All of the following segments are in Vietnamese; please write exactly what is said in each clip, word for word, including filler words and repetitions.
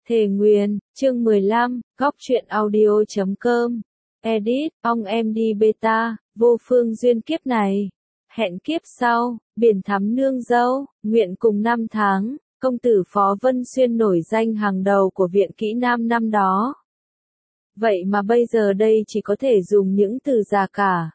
Thề Nguyền, chương mười lăm, góc truyện audio chấm com. Edit, ông em đi beta, vô phương duyên kiếp này. Hẹn kiếp sau, biển thắm nương dâu, nguyện cùng năm tháng, công tử Phó Vân Xuyên nổi danh hàng đầu của viện kỹ nam năm đó. Vậy mà bây giờ đây chỉ có thể dùng những từ già cả.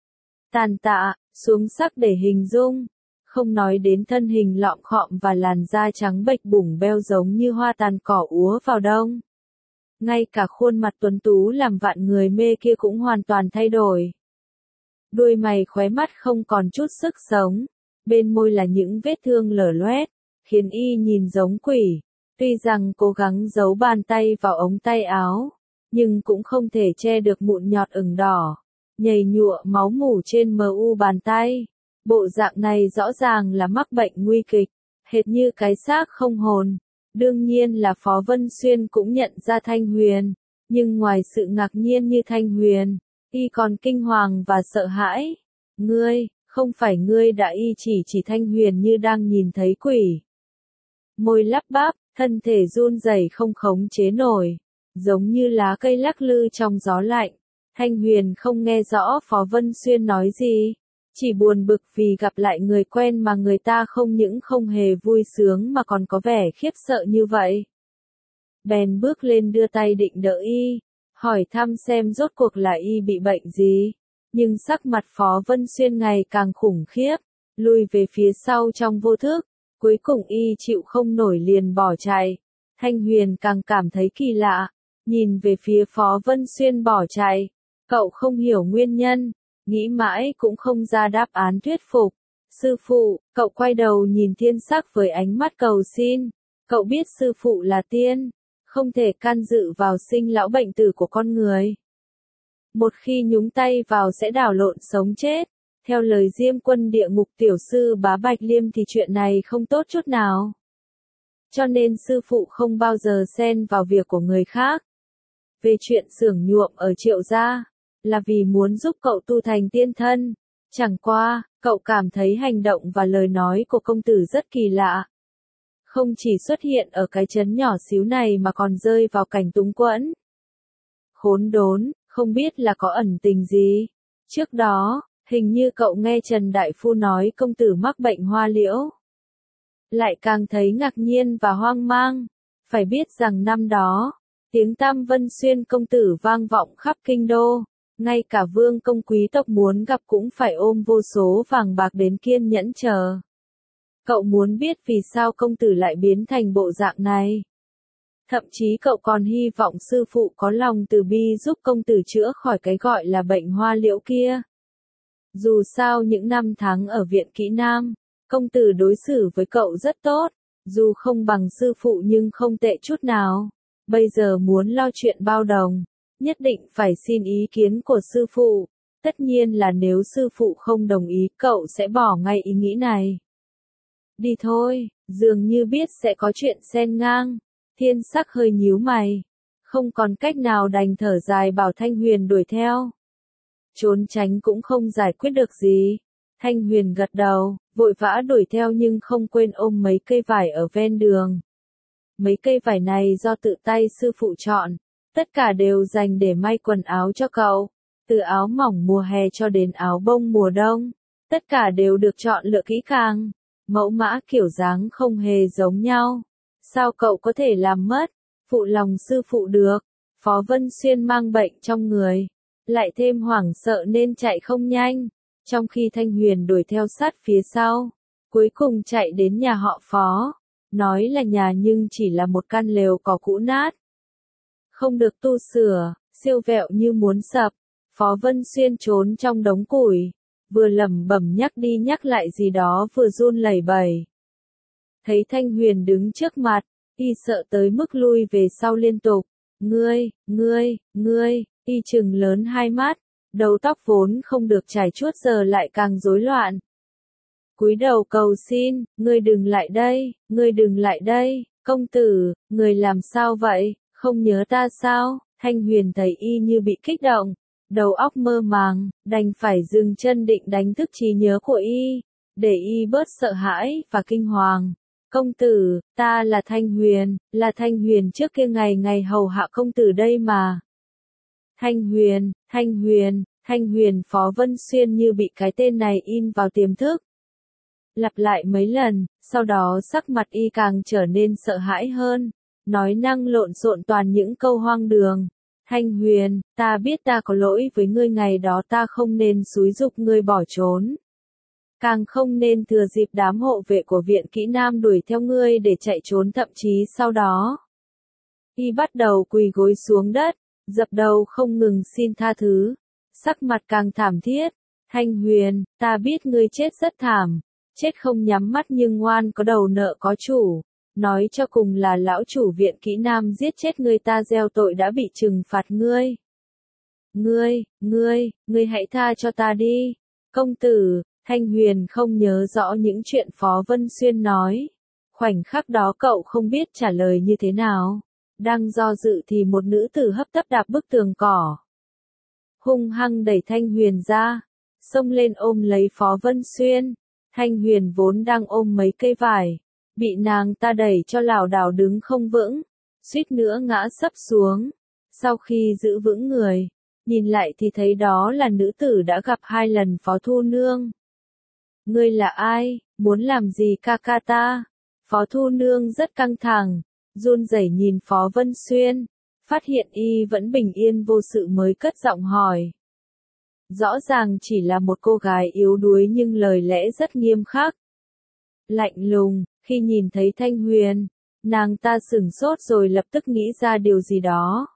Tàn tạ, xuống sắc để hình dung. Không nói đến thân hình lọm khọm và làn da trắng bệch bủng beo giống như hoa tàn cỏ úa vào đông. Ngay cả khuôn mặt tuấn tú làm vạn người mê kia cũng hoàn toàn thay đổi. Đuôi mày khóe mắt không còn chút sức sống, bên môi là những vết thương lở loét, khiến y nhìn giống quỷ. Tuy rằng cố gắng giấu bàn tay vào ống tay áo, nhưng cũng không thể che được mụn nhọt ửng đỏ, nhầy nhụa máu mủ trên mờ u bàn tay. Bộ dạng này rõ ràng là mắc bệnh nguy kịch, hệt như cái xác không hồn. Đương nhiên là Phó Vân Xuyên cũng nhận ra Thanh Huyền, nhưng ngoài sự ngạc nhiên như Thanh Huyền, y còn kinh hoàng và sợ hãi. Ngươi, không phải ngươi đã y chỉ chỉ Thanh Huyền như đang nhìn thấy quỷ. Môi lắp bắp, thân thể run rẩy không khống chế nổi, giống như lá cây lắc lư trong gió lạnh. Thanh Huyền không nghe rõ Phó Vân Xuyên nói gì. Chỉ buồn bực vì gặp lại người quen mà người ta không những không hề vui sướng mà còn có vẻ khiếp sợ như vậy. Bèn bước lên đưa tay định đỡ y, hỏi thăm xem rốt cuộc là y bị bệnh gì. Nhưng sắc mặt Phó Vân Xuyên ngày càng khủng khiếp, lùi về phía sau trong vô thức. Cuối cùng y chịu không nổi liền bỏ chạy. Thanh Huyền càng cảm thấy kỳ lạ, nhìn về phía Phó Vân Xuyên bỏ chạy. Cậu không hiểu nguyên nhân. Nghĩ mãi cũng không ra đáp án thuyết phục. Sư phụ, cậu quay đầu nhìn Thiên Sắc với ánh mắt cầu xin. Cậu biết sư phụ là tiên, không thể can dự vào sinh lão bệnh tử của con người. Một khi nhúng tay vào sẽ đảo lộn sống chết. Theo lời Diêm Quân địa ngục tiểu sư Bá Bạch Liêm thì chuyện này không tốt chút nào. Cho nên sư phụ không bao giờ xen vào việc của người khác. Về chuyện xưởng nhuộm ở Triệu gia, là vì muốn giúp cậu tu thành tiên thân. Chẳng qua, cậu cảm thấy hành động và lời nói của công tử rất kỳ lạ. Không chỉ xuất hiện ở cái trấn nhỏ xíu này mà còn rơi vào cảnh túng quẫn. Khốn đốn, không biết là có ẩn tình gì. Trước đó, hình như cậu nghe Trần Đại Phu nói công tử mắc bệnh hoa liễu. Lại càng thấy ngạc nhiên và hoang mang. Phải biết rằng năm đó, tiếng tăm Vân Xuyên công tử vang vọng khắp kinh đô. Ngay cả vương công quý tộc muốn gặp cũng phải ôm vô số vàng bạc đến kiên nhẫn chờ. Cậu muốn biết vì sao công tử lại biến thành bộ dạng này. Thậm chí cậu còn hy vọng sư phụ có lòng từ bi giúp công tử chữa khỏi cái gọi là bệnh hoa liễu kia. Dù sao những năm tháng ở viện kỹ nam, công tử đối xử với cậu rất tốt, dù không bằng sư phụ nhưng không tệ chút nào. Bây giờ muốn lo chuyện bao đồng, nhất định phải xin ý kiến của sư phụ. Tất nhiên là nếu sư phụ không đồng ý cậu sẽ bỏ ngay ý nghĩ này. Đi thôi, dường như biết sẽ có chuyện xen ngang. Thiên Sắc hơi nhíu mày. Không còn cách nào đành thở dài bảo Thanh Huyền đuổi theo. Trốn tránh cũng không giải quyết được gì. Thanh Huyền gật đầu, vội vã đuổi theo nhưng không quên ôm mấy cây vải ở ven đường. Mấy cây vải này do tự tay sư phụ chọn. Tất cả đều dành để may quần áo cho cậu. Từ áo mỏng mùa hè cho đến áo bông mùa đông. Tất cả đều được chọn lựa kỹ càng. Mẫu mã kiểu dáng không hề giống nhau. Sao cậu có thể làm mất? Phụ lòng sư phụ được. Phó Vân Xuyên mang bệnh trong người. Lại thêm hoảng sợ nên chạy không nhanh. Trong khi Thanh Huyền đuổi theo sát phía sau. Cuối cùng chạy đến nhà họ Phó. Nói là nhà nhưng chỉ là một căn lều cỏ cũ nát. Không được tu sửa, siêu vẹo như muốn sập. Phó Vân Xuyên trốn trong đống củi, vừa lẩm bẩm nhắc đi nhắc lại gì đó vừa run lẩy bẩy. Thấy Thanh Huyền đứng trước mặt, y sợ tới mức lui về sau liên tục. Ngươi, ngươi, ngươi, y trừng lớn hai mắt, đầu tóc vốn không được chải chuốt giờ lại càng rối loạn. Cúi đầu cầu xin, ngươi đừng lại đây, ngươi đừng lại đây, công tử, ngươi làm sao vậy? Không nhớ ta sao? Thanh Huyền thấy y như bị kích động, đầu óc mơ màng, đành phải dừng chân định đánh thức trí nhớ của y, để y bớt sợ hãi và kinh hoàng. Công tử, ta là Thanh Huyền, là Thanh Huyền trước kia ngày ngày hầu hạ công tử đây mà. Thanh Huyền, Thanh Huyền, Thanh Huyền. Phó Vân Xuyên như bị cái tên này in vào tiềm thức. Lặp lại mấy lần, sau đó sắc mặt y càng trở nên sợ hãi hơn, nói năng lộn xộn toàn những câu hoang đường. Thanh Huyền, ta biết ta có lỗi với ngươi, ngày đó ta không nên xúi giục ngươi bỏ trốn. Càng không nên thừa dịp đám hộ vệ của viện kỹ nam đuổi theo ngươi để chạy trốn, thậm chí sau đó. Y bắt đầu quỳ gối xuống đất, dập đầu không ngừng xin tha thứ, sắc mặt càng thảm thiết. Thanh Huyền, ta biết ngươi chết rất thảm, chết không nhắm mắt nhưng ngoan có đầu nợ có chủ. Nói cho cùng là lão chủ viện kỹ nam giết chết ngươi, ta gieo tội đã bị trừng phạt ngươi. Ngươi, ngươi, ngươi hãy tha cho ta đi. Công tử, Thanh Huyền không nhớ rõ những chuyện Phó Vân Xuyên nói. Khoảnh khắc đó cậu không biết trả lời như thế nào. Đang do dự thì một nữ tử hấp tấp đạp bức tường cỏ. Hung hăng đẩy Thanh Huyền ra, xông lên ôm lấy Phó Vân Xuyên. Thanh Huyền vốn đang ôm mấy cây vải, bị nàng ta đẩy cho lảo đảo đứng không vững, suýt nữa ngã sấp xuống. Sau khi giữ vững người, nhìn lại thì thấy đó là nữ tử đã gặp hai lần Phó Thu Nương. Ngươi là ai, muốn làm gì ca ca ta? Phó Thu Nương rất căng thẳng, run rẩy nhìn Phó Vân Xuyên, phát hiện y vẫn bình yên vô sự mới cất giọng hỏi. Rõ ràng chỉ là một cô gái yếu đuối nhưng lời lẽ rất nghiêm khắc. Lạnh lùng, khi nhìn thấy Thanh Huyền, nàng ta sửng sốt rồi lập tức nghĩ ra điều gì đó.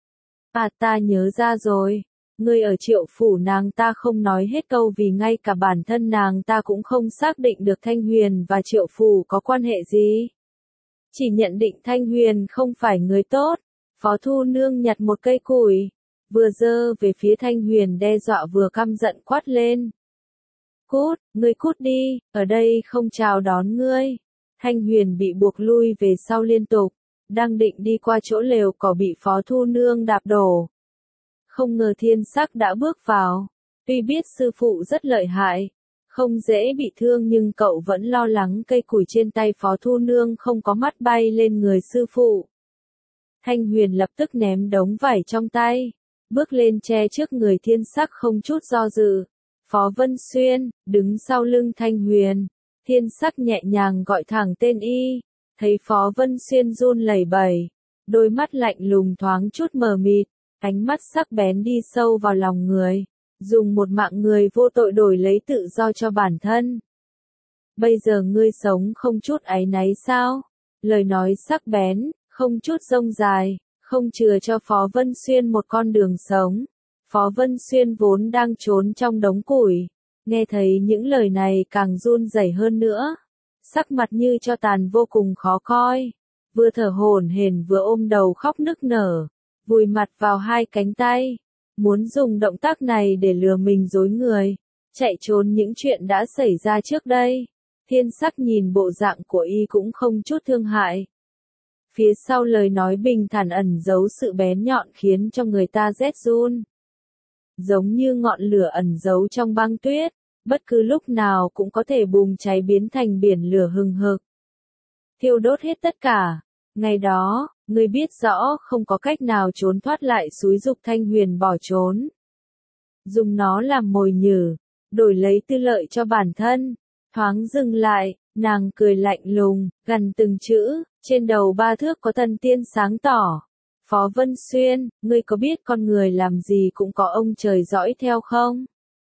À, ta nhớ ra rồi, ngươi ở Triệu phủ. Nàng ta không nói hết câu vì ngay cả bản thân nàng ta cũng không xác định được Thanh Huyền và Triệu phủ có quan hệ gì. Chỉ nhận định Thanh Huyền không phải người tốt. Phó Thu Nương nhặt một cây củi, vừa giơ về phía Thanh Huyền đe dọa vừa căm giận quát lên. Cút, ngươi cút đi, ở đây không chào đón ngươi. Thanh Huyền bị buộc lui về sau liên tục, đang định đi qua chỗ lều cỏ bị Phó Thu Nương đạp đổ. Không ngờ Thiên Sắc đã bước vào, tuy biết sư phụ rất lợi hại, không dễ bị thương nhưng cậu vẫn lo lắng cây củi trên tay Phó Thu Nương không có mắt bay lên người sư phụ. Thanh Huyền lập tức ném đống vải trong tay, bước lên che trước người Thiên Sắc không chút do dự. Phó Vân Xuyên, đứng sau lưng Thanh Huyền, Thiên Sắc nhẹ nhàng gọi thẳng tên y, thấy Phó Vân Xuyên run lẩy bẩy, đôi mắt lạnh lùng thoáng chút mờ mịt, ánh mắt sắc bén đi sâu vào lòng người, dùng một mạng người vô tội đổi lấy tự do cho bản thân. Bây giờ ngươi sống không chút áy náy sao? Lời nói sắc bén, không chút rông dài, không chừa cho Phó Vân Xuyên một con đường sống. Phó Vân Xuyên vốn đang trốn trong đống củi, nghe thấy những lời này càng run rẩy hơn nữa, sắc mặt như tro tàn vô cùng khó coi, vừa thở hổn hển vừa ôm đầu khóc nức nở, vùi mặt vào hai cánh tay, muốn dùng động tác này để lừa mình dối người, chạy trốn những chuyện đã xảy ra trước đây. Thiên Sắc nhìn bộ dạng của y cũng không chút thương hại. Phía sau lời nói bình thản ẩn giấu sự bén nhọn khiến cho người ta rét run. Giống như ngọn lửa ẩn giấu trong băng tuyết, bất cứ lúc nào cũng có thể bùng cháy biến thành biển lửa hừng hực, thiêu đốt hết tất cả. Ngày đó, ngươi biết rõ không có cách nào trốn thoát lại xúi giục Thanh Huyền bỏ trốn. Dùng nó làm mồi nhử, đổi lấy tư lợi cho bản thân. Thoáng dừng lại, nàng cười lạnh lùng, gằn từng chữ, trên đầu ba thước có thần tiên sáng tỏ. Phó Vân Xuyên, ngươi có biết con người làm gì cũng có ông trời dõi theo không?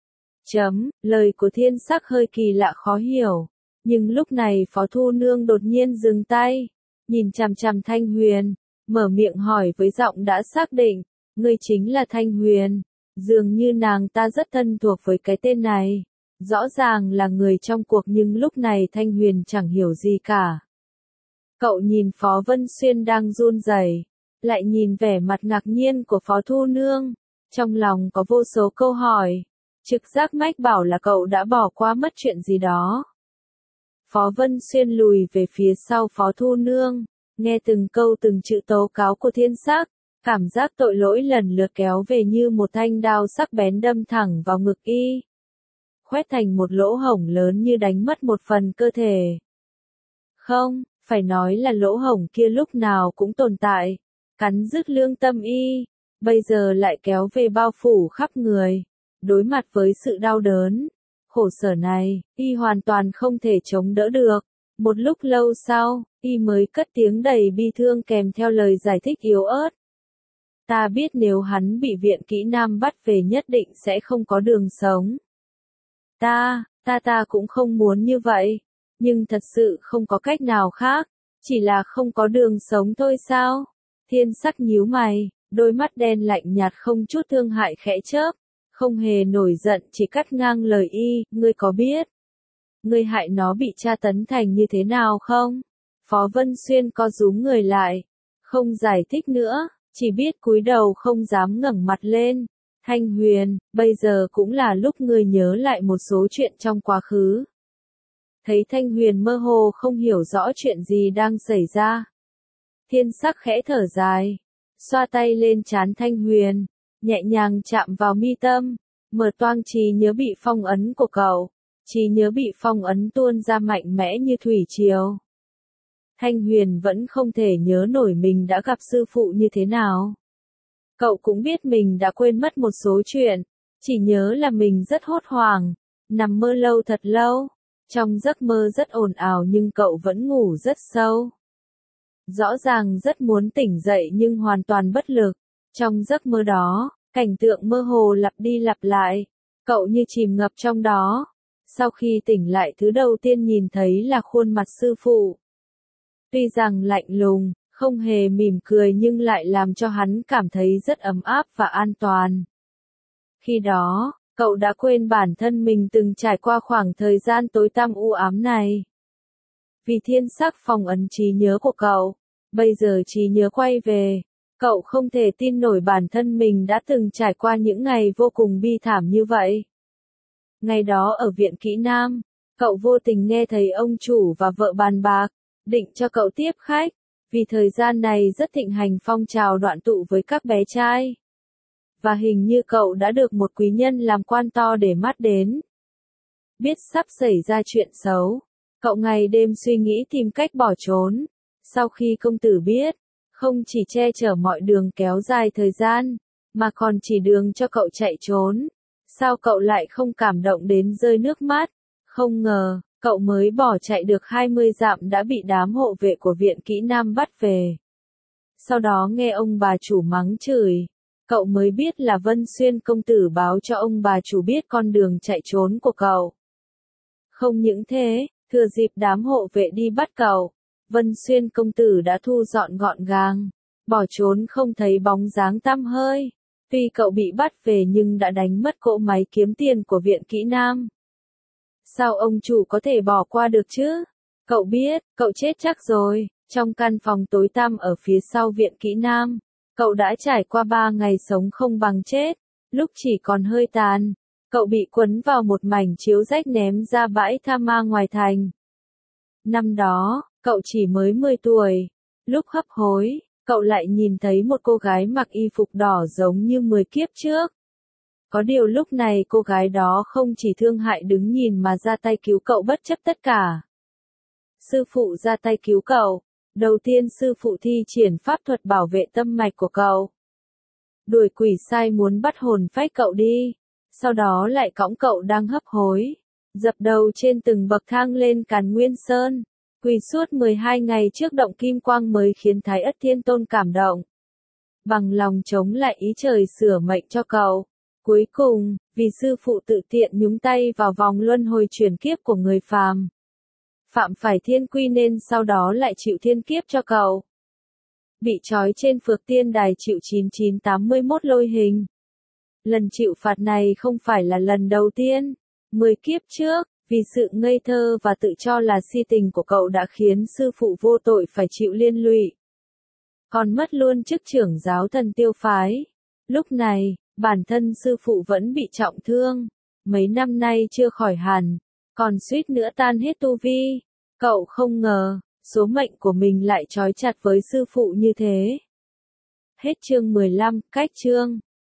Chấm, lời của Thiên Sắc hơi kỳ lạ khó hiểu. Nhưng lúc này Phó Thu Nương đột nhiên dừng tay, nhìn chằm chằm Thanh Huyền, mở miệng hỏi với giọng đã xác định, ngươi chính là Thanh Huyền. Dường như nàng ta rất thân thuộc với cái tên này. Rõ ràng là người trong cuộc nhưng lúc này Thanh Huyền chẳng hiểu gì cả. Cậu nhìn Phó Vân Xuyên đang run rẩy, lại nhìn vẻ mặt ngạc nhiên của Phó Thu Nương, trong lòng có vô số câu hỏi, trực giác mách bảo là cậu đã bỏ qua mất chuyện gì đó. Phó Vân Xuyên lùi về phía sau Phó Thu Nương, nghe từng câu từng chữ tố cáo của Thiên Sắc, cảm giác tội lỗi lần lượt kéo về như một thanh đao sắc bén đâm thẳng vào ngực y, khoét thành một lỗ hổng lớn như đánh mất một phần cơ thể. không, phải nói là lỗ hổng kia lúc nào cũng tồn tại, cắn rứt lương tâm y, bây giờ lại kéo về bao phủ khắp người. Đối mặt với sự đau đớn, khổ sở này, y hoàn toàn không thể chống đỡ được. Một lúc lâu sau, y mới cất tiếng đầy bi thương kèm theo lời giải thích yếu ớt. Ta biết nếu hắn bị viện kỹ nam bắt về nhất định sẽ không có đường sống. Ta, ta ta cũng không muốn như vậy, nhưng thật sự không có cách nào khác, chỉ là không có đường sống thôi sao? Thiên Sắc nhíu mày, đôi mắt đen lạnh nhạt không chút thương hại khẽ chớp, không hề nổi giận chỉ cắt ngang lời y, ngươi có biết ngươi hại nó bị tra tấn thành như thế nào không? Phó Vân Xuyên co rúm người lại, không giải thích nữa, chỉ biết cúi đầu không dám ngẩng mặt lên. Thanh Huyền, bây giờ cũng là lúc ngươi nhớ lại một số chuyện trong quá khứ. Thấy Thanh Huyền mơ hồ không hiểu rõ chuyện gì đang xảy ra. Thiên Sắc khẽ thở dài, xoa tay lên trán Thanh Huyền, nhẹ nhàng chạm vào mi tâm, mở toang trí nhớ bị phong ấn của cậu. Trí nhớ bị phong ấn tuôn ra mạnh mẽ như thủy triều. Thanh Huyền vẫn không thể nhớ nổi mình đã gặp sư phụ như thế nào. Cậu cũng biết mình đã quên mất một số chuyện, chỉ nhớ là mình rất hốt hoảng, nằm mơ lâu thật lâu, trong giấc mơ rất ồn ào nhưng cậu vẫn ngủ rất sâu. Rõ ràng rất muốn tỉnh dậy nhưng hoàn toàn bất lực, trong giấc mơ đó, cảnh tượng mơ hồ lặp đi lặp lại, cậu như chìm ngập trong đó. Sau khi tỉnh lại thứ đầu tiên nhìn thấy là khuôn mặt sư phụ. Tuy rằng lạnh lùng, không hề mỉm cười nhưng lại làm cho hắn cảm thấy rất ấm áp và an toàn. Khi đó, cậu đã quên bản thân mình từng trải qua khoảng thời gian tối tăm u ám này. Vì Thiên Sắc phong ấn trí nhớ của cậu, bây giờ trí nhớ quay về, cậu không thể tin nổi bản thân mình đã từng trải qua những ngày vô cùng bi thảm như vậy. Ngày đó ở viện kỹ nam, cậu vô tình nghe thấy ông chủ và vợ bàn bạc, định cho cậu tiếp khách, vì thời gian này rất thịnh hành phong trào đoạn tụ với các bé trai. Và hình như cậu đã được một quý nhân làm quan to để mắt đến. Biết sắp xảy ra chuyện xấu, cậu ngày đêm suy nghĩ tìm cách bỏ trốn. Sau khi công tử biết, không chỉ che chở mọi đường kéo dài thời gian, mà còn chỉ đường cho cậu chạy trốn. Sao cậu lại không cảm động đến rơi nước mắt? Không ngờ, cậu mới bỏ chạy được hai mươi dặm đã bị đám hộ vệ của viện kỹ nam bắt về. Sau đó nghe ông bà chủ mắng chửi, cậu mới biết là Vân Xuyên công tử báo cho ông bà chủ biết con đường chạy trốn của cậu. Không những thế, thừa dịp đám hộ vệ đi bắt cậu, Vân Xuyên công tử đã thu dọn gọn gàng, bỏ trốn không thấy bóng dáng tăm hơi. Tuy cậu bị bắt về nhưng đã đánh mất cỗ máy kiếm tiền của viện kỹ nam. Sao ông chủ có thể bỏ qua được chứ? Cậu biết, cậu chết chắc rồi. Trong căn phòng tối tăm ở phía sau viện kỹ nam, cậu đã trải qua ba ngày sống không bằng chết. Lúc chỉ còn hơi tàn, cậu bị quấn vào một mảnh chiếu rách ném ra bãi tha ma ngoài thành. Năm đó, cậu chỉ mới mười tuổi. Lúc hấp hối, cậu lại nhìn thấy một cô gái mặc y phục đỏ giống như mười kiếp trước. Có điều lúc này cô gái đó không chỉ thương hại đứng nhìn mà ra tay cứu cậu bất chấp tất cả. Sư phụ ra tay cứu cậu. Đầu tiên sư phụ thi triển pháp thuật bảo vệ tâm mạch của cậu. Đuổi quỷ sai muốn bắt hồn phách cậu đi. Sau đó lại cõng cậu đang hấp hối. Dập đầu trên từng bậc thang lên Càn Nguyên Sơn. Quỳ suốt mười hai ngày trước động kim quang mới khiến Thái Ất Thiên Tôn cảm động. Bằng lòng chống lại ý trời sửa mệnh cho cậu. Cuối cùng, vì sư phụ tự tiện nhúng tay vào vòng luân hồi chuyển kiếp của người phàm. Phạm phải thiên quy nên sau đó lại chịu thiên kiếp cho cậu. Bị trói trên phược tiên đài chịu chín chín tám mươi mốt lôi hình. Lần chịu phạt này không phải là lần đầu tiên. Mười kiếp trước, vì sự ngây thơ và tự cho là si tình của cậu đã khiến sư phụ vô tội phải chịu liên lụy. Còn mất luôn chức trưởng giáo Thần Tiêu phái. Lúc này, bản thân sư phụ vẫn bị trọng thương. Mấy năm nay chưa khỏi hẳn, còn suýt nữa tan hết tu vi. Cậu không ngờ, số mệnh của mình lại trói chặt với sư phụ như thế. Hết chương mười lăm, cách chương.